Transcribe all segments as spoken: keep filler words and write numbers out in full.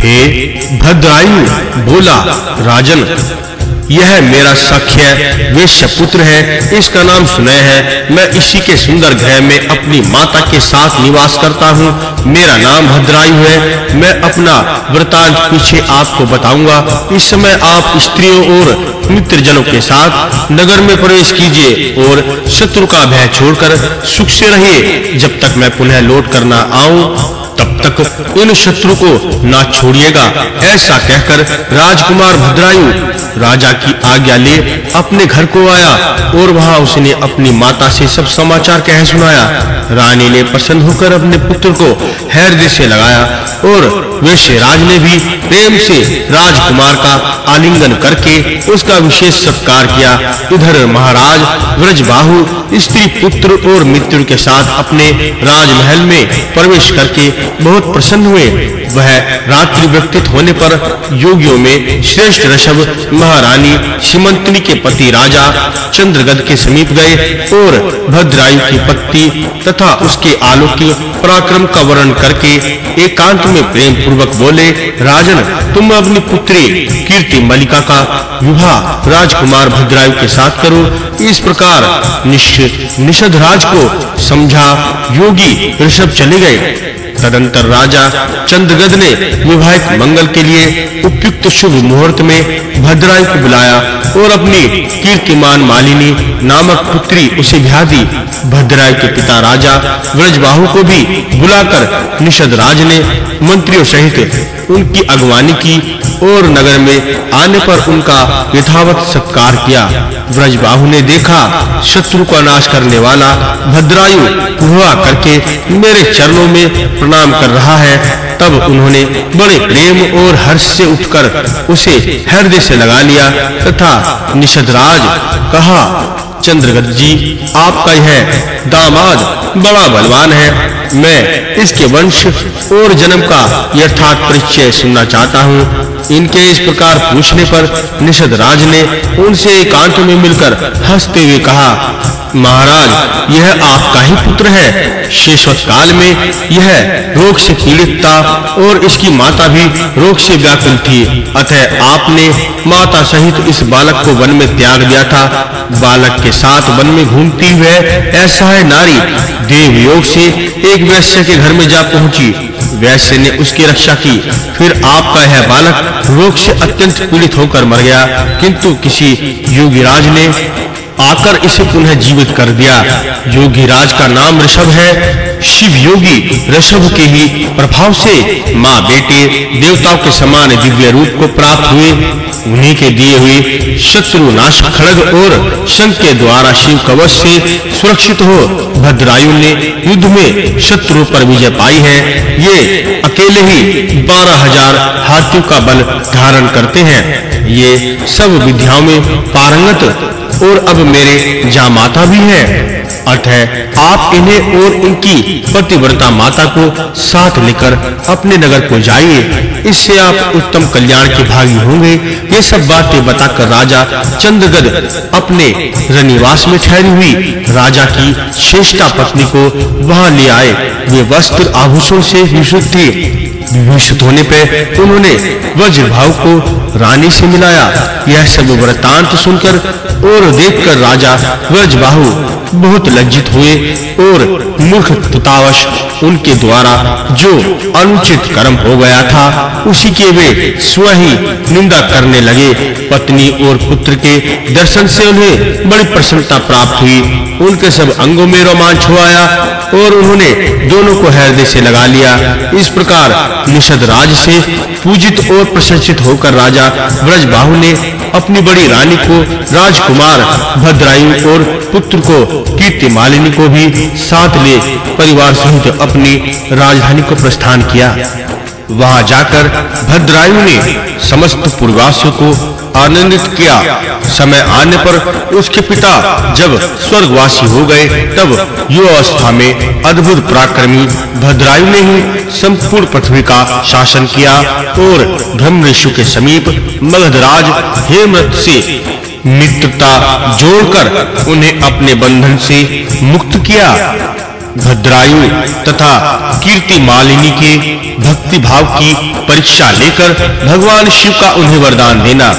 हे भद्रायु बोला, राजन, यह मेरा सख्य वैश्य पुत्र है, इसका नाम सुनय है। मैं इसी के सुंदर गृह में अपनी माता के साथ निवास करता हूँ। मेरा नाम भद्रायु है। मैं अपना वृतांत पीछे आपको बताऊंगा। इस समय आप स्त्रियों और मित्रजनों के साथ नगर में प्रवेश कीजिए और शत्रु का भय छोड़कर सुख से रहिए। जब तक मैं पुनः लौट कर न आऊं तब तक इन शत्रु को ना छोड़िएगा। ऐसा कहकर राजकुमार भद्रायु राजा की आज्ञा ले अपने घर को आया और वहां उसने अपनी माता से सब समाचार कह सुनाया। रानी ने प्रसन्न होकर अपने पुत्र को हृदय से लगाया और वैश्यराज ने भी प्रेम से राजकुमार का आलिंगन करके उसका विशेष सत्कार किया। इधर महाराज व्रजबाहु स्त्री पुत्र और मित्र के साथ अपने राजमहल में प्रवेश करके बहुत प्रसन्न हुए। वह रात्रि व्यतीत होने पर योगियों में श्रेष्ठ ऋषभ महारानी सीमंतनी के पति राजा चंद्रगद के समीप गए और भद्रायु की पत्नी तथा उसके अलौकिक पराक्रम का वर्णन करके एकांत में प्रेम पूर्वक बोले, राजन, तुम अपनी पुत्री कीर्ति मलिका का विवाह राजकुमार भद्रायु के साथ करो। इस प्रकार निषद राज को समझा योगी ऋषभ चले गए। तदंतर राजा चंद्रगद ने विवाहिक मंगल के लिए उपयुक्त शुभ मुहूर्त में भद्रायु को बुलाया और अपनी कीर्तिमान मालिनी नामक पुत्री उसे ब्याह दी। भद्रायु के पिता राजा व्रजबाहु को भी बुलाकर निषद राज ने मंत्रियों सहित उनकी अगवानी की और नगर में आने पर उनका यथावत सत्कार किया। व्रजबाहु ने देखा शत्रु का नाश करने वाला भद्रायु हुआ करके मेरे चरणों में प्रणाम कर रहा है। तब उन्होंने बड़े प्रेम और हर्ष से उठकर उसे हृदय से लगा लिया तथा निषदराज कहा, चंद्रगद जी, आपका यह दामाद बड़ा बलवान है। मैं इसके वंश और जन्म का यथार्थ परिचय सुनना चाहता हूँ। इनके इस प्रकार पूछने पर निषद राज ने उनसे एकांत में मिलकर हंसते हुए कहा, महाराज, यह आपका ही पुत्र है। शेषवत काल में यह रोग से पीड़ित था और इसकी माता भी रोग से व्याकुल थी। अतः आपने माता सहित इस बालक को वन में त्याग दिया था। बालक के साथ वन में घूमती हुए ऐसा है नारी देव योग से एक वैश्य के घर में जा पहुंची। वैश्य ने उसकी रक्षा की। फिर आपका यह बालक रोग से अत्यंत पीड़ित होकर मर गया, किंतु किसी योगीराज ने आकर इसे पुनः जीवित कर दिया। योगीराज का नाम ऋषभ है। शिव योगी ऋषभ के ही प्रभाव से मां बेटे देवताओं के समान दिव्य रूप को प्राप्त हुए। उन्हीं के दिए हुए शत्रु नाश खड्ग और शंख के द्वारा शिव कवच से सुरक्षित हो भद्रायु ने युद्ध में शत्रु पर विजय पाई है। ये अकेले ही बारह हजार हाथियों का बल धारण करते हैं। ये सब विद्याओं में पारंगत और अब मेरे जामाता भी हैं। अतः आप इन्हें और इनकी पतिव्रता माता को साथ लेकर अपने नगर को जाइए। इससे आप उत्तम कल्याण के भागी होंगे। ये सब बातें बताकर राजा चंद्रगद अपने रनिवास में ठहरी हुई राजा की श्रेष्ठा पत्नी को वहां ले आए। वे वस्त्र आभूषण से विभूषित थी। विभूषित होने पर उन्होंने व्रजबाहु को रानी से मिलाया। यह सब वृत्तांत सुनकर और देखकर राजा व्रजबाहु बहुत लज्जित हुए और मूर्ख तुतावश उनके द्वारा जो अनुचित कर्म हो गया था उसी के वे स्वयं ही निंदा करने लगे। पत्नी और पुत्र के दर्शन से उन्हें बड़ी प्रसन्नता प्राप्त हुई। उनके सब अंगों में रोमांच हो आया और उन्होंने दोनों को हृदय से लगा लिया। इस प्रकार निषद राज से पूजित और प्रशंसित होकर राजा व्रजबाहु ने अपनी बड़ी रानी को राजकुमार भद्रायु और पुत्र को कीर्ति मालिनी को भी साथ ले परिवार सहित अपनी राजधानी को प्रस्थान किया। वहां जाकर भद्रायु ने समस्त पुरवासियों को आनंदित किया। समय आने पर उसके पिता जब स्वर्गवासी हो गए तब युवावस्था में अद्भुत पराक्रमी भद्रायु ने ही संपूर्ण पृथ्वी का शासन किया और ब्रह्मऋषि के समीप मगधराज हेमरथ से मित्रता जोड़कर उन्हें अपने बंधन से मुक्त किया। भद्रायु तथा कीर्ति मालिनी के भक्ति भाव की परीक्षा लेकर भगवान शिव का उन्हें वरदान देना।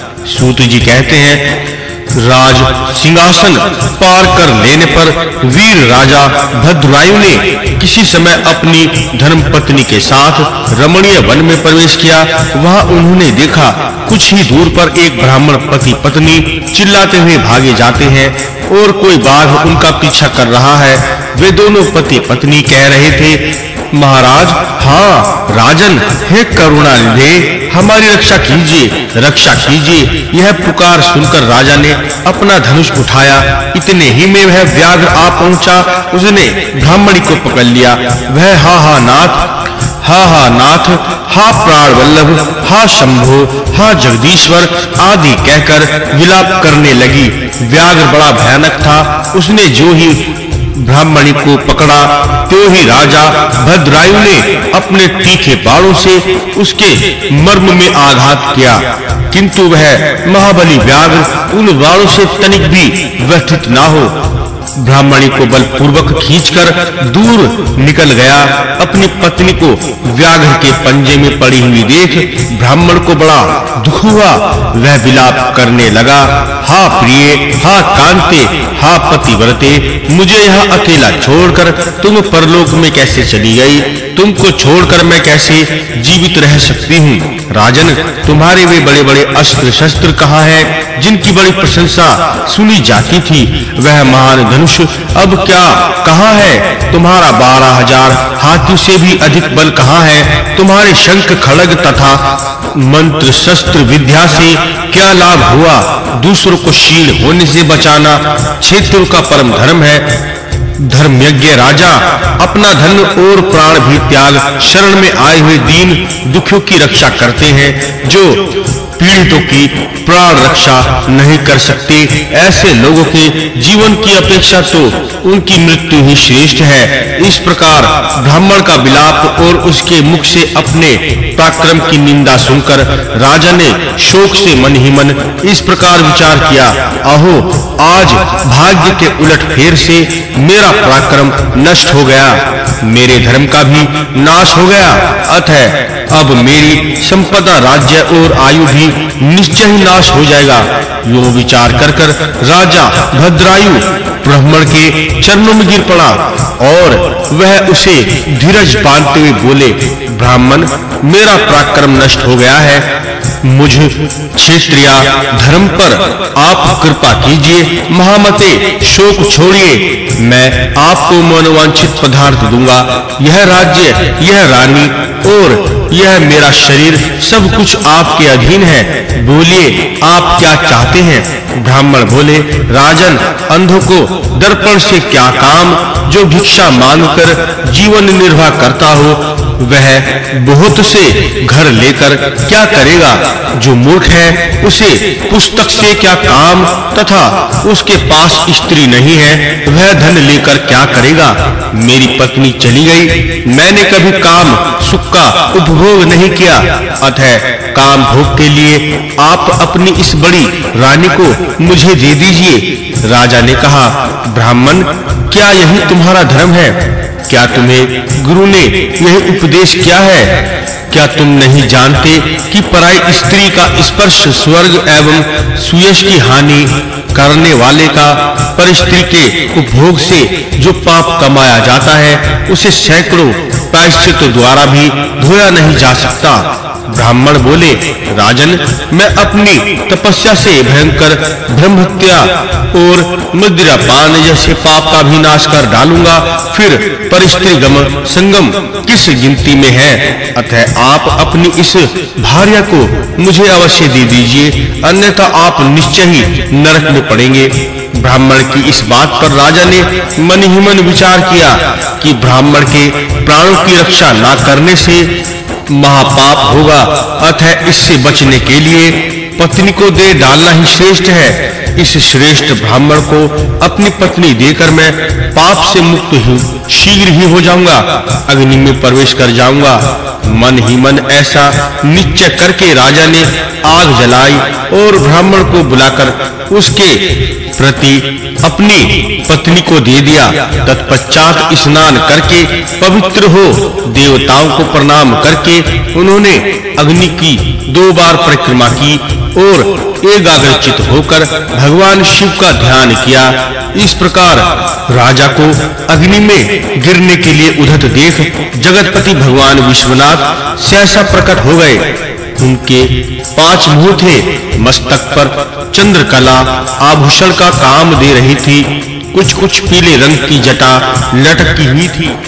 सूत जी कहते हैं, राज सिंहासन पार कर लेने पर वीर राजा भद्रायु ने किसी समय अपनी धर्मपत्नी के साथ रमणीय वन में प्रवेश किया। वहां उन्होंने देखा कुछ ही दूर पर एक ब्राह्मण पति पत्नी चिल्लाते हुए भागे जाते हैं और कोई बाघ उनका पीछा कर रहा है। वे दोनों पति पत्नी कह रहे थे, महाराज, हाँ राजन, हे करुणा निधे, हमारी रक्षा कीजिए, रक्षा कीजिए। यह पुकार सुनकर राजा ने अपना धनुष उठाया। इतने ही में वह व्याघ्र आ पहुंचा। उसने ब्राह्मणी को पकड़ लिया। वह हा हा नाथ, हा हा नाथ, हा प्राण वल्लभ, हा शंभो, हा जगदीश्वर आदि कहकर विलाप करने लगी। व्याघ्र बड़ा भयानक था। उसने जो ही ब्राह्मणी को पकड़ा, त्यों ही राजा भद्रायु ने अपने तीखे बाणों से उसके मर्म में आघात किया, किंतु वह महाबली व्याघ्र उन बाणों से तनिक भी व्यथित ना हो। ब्राह्मणी को बलपूर्वक खींचकर दूर निकल गया। अपनी पत्नी को व्याघ्र के पंजे में पड़ी हुई देख ब्राह्मण को बड़ा दुख हुआ। वह विलाप करने लगा, हा प्रिय, हा कांते, हा पतिव्रते, मुझे यहाँ अकेला छोड़कर तुम परलोक में कैसे चली गई? तुमको छोड़कर मैं कैसे जीवित रह सकती हूँ? राजन, तुम्हारे वे बड़े-बड़े अस्त्र शस्त्र कहाँ हैं, जिनकी बड़ी प्रशंसा सुनी जाती थी? वह महान धनुष अब क्या कहाँ है? तुम्हारा बारह हजार हाथियों से भी अधिक बल कहाँ है? तुम्हारे शंख खड़ग तथा मंत्र शस्त्र विद्या से क्या लाभ हुआ? दूसरों को क्षीण होने से बचाना क्षेत्रों का परम धर्म है। धर्मयज्ञ राजा अपना धन और प्राण भी त्याग शरण में आए हुए दीन दुखियों की रक्षा करते हैं। जो पीड़ितों की प्राण रक्षा नहीं कर सकते, ऐसे लोगों के जीवन की अपेक्षा तो उनकी मृत्यु ही श्रेष्ठ है। इस प्रकार ब्राह्मण का विलाप और उसके मुख से अपने पराक्रम की निंदा सुनकर राजा ने शोक से मन ही मन इस प्रकार विचार किया, अहो, आज भाग्य के उलटफेर से मेरा पराक्रम नष्ट हो गया, मेरे धर्म का भी नाश हो गया। अतः अब मेरी संपदा, राज्य और आयु भी निश्चय ही नाश हो जाएगा। यो विचार कर कर राजा भद्रायु ब्राह्मण के चरणों में गिर पड़ा और वह उसे धीरज बांधते हुए बोले, ब्राह्मण, मेरा पराक्रम नष्ट हो गया है। मुझ क्षत्रिय धर्म पर आप कृपा कीजिए। महामते, शोक छोड़िए, मैं आपको मनोवांछित पदार्थ दूंगा। यह राज्य, यह रानी और यह मेरा शरीर सब कुछ आपके अधीन है। बोलिए, आप क्या चाहते हैं? ब्राह्मण बोले, राजन, अंधों को दर्पण से क्या काम? जो भिक्षा मांगकर जीवन निर्वाह करता हो वह बहुत से घर लेकर क्या करेगा? जो मूर्ख है उसे पुस्तक से क्या काम तथा उसके पास स्त्री नहीं है वह धन लेकर क्या करेगा? मेरी पत्नी चली गई, मैंने कभी काम सुख का उपभोग नहीं किया, अतः काम भोग के लिए आप अपनी इस बड़ी रानी को मुझे दे दीजिए। राजा ने कहा, ब्राह्मण, क्या यही तुम्हारा धर्म है? क्या तुम्हें गुरु ने यह उपदेश किया है? क्या तुम नहीं जानते कि पराई स्त्री का स्पर्श स्वर्ग एवं सुयश की हानि करने वाले का पर स्त्री के उपभोग से जो पाप कमाया जाता है उसे सैकड़ों प्रायश्चित द्वारा भी धोया नहीं जा सकता। ब्राह्मण बोले, राजन, मैं अपनी तपस्या से भयंकर ब्रह्महत्या और मदिरापान जैसे पाप का भी नाश कर डालूंगा, फिर परिस्त्रीगम संगम किस गिनती में है? अतः आप अपनी इस भार्या को मुझे अवश्य दे दीजिए, अन्यथा आप निश्चय ही नरक में पड़ेंगे। ब्राह्मण की इस बात पर राजा ने मन ही मन विचार किया कि ब्राह्मण के प्राणों की रक्षा ना करने से महापाप होगा, अतः इससे बचने के लिए पत्नी को दे डालना ही श्रेष्ठ है। इस श्रेष्ठ ब्राह्मण को अपनी पत्नी देकर मैं पाप से मुक्त हूँ, शीघ्र ही हो जाऊंगा, अग्नि में प्रवेश कर जाऊंगा। मन ही मन ऐसा निश्चय करके राजा ने आग जलाई और ब्राह्मण को बुलाकर उसके प्रति अपनी पत्नी को दे दिया। तत्पश्चात स्नान करके पवित्र हो देवताओं को प्रणाम करके उन्होंने अग्नि की दो बार परिक्रमा की और एकाग्रचित होकर भगवान शिव का ध्यान किया। इस प्रकार राजा को अग्नि में गिरने के लिए उद्धत देख जगतपति भगवान विश्वनाथ सहसा प्रकट हो गए। उनके पांच मुंह थे, मस्तक पर चंद्रकला आभूषण का काम दे रही थी, कुछ कुछ पीले रंग की जटा लटकी हुई थी।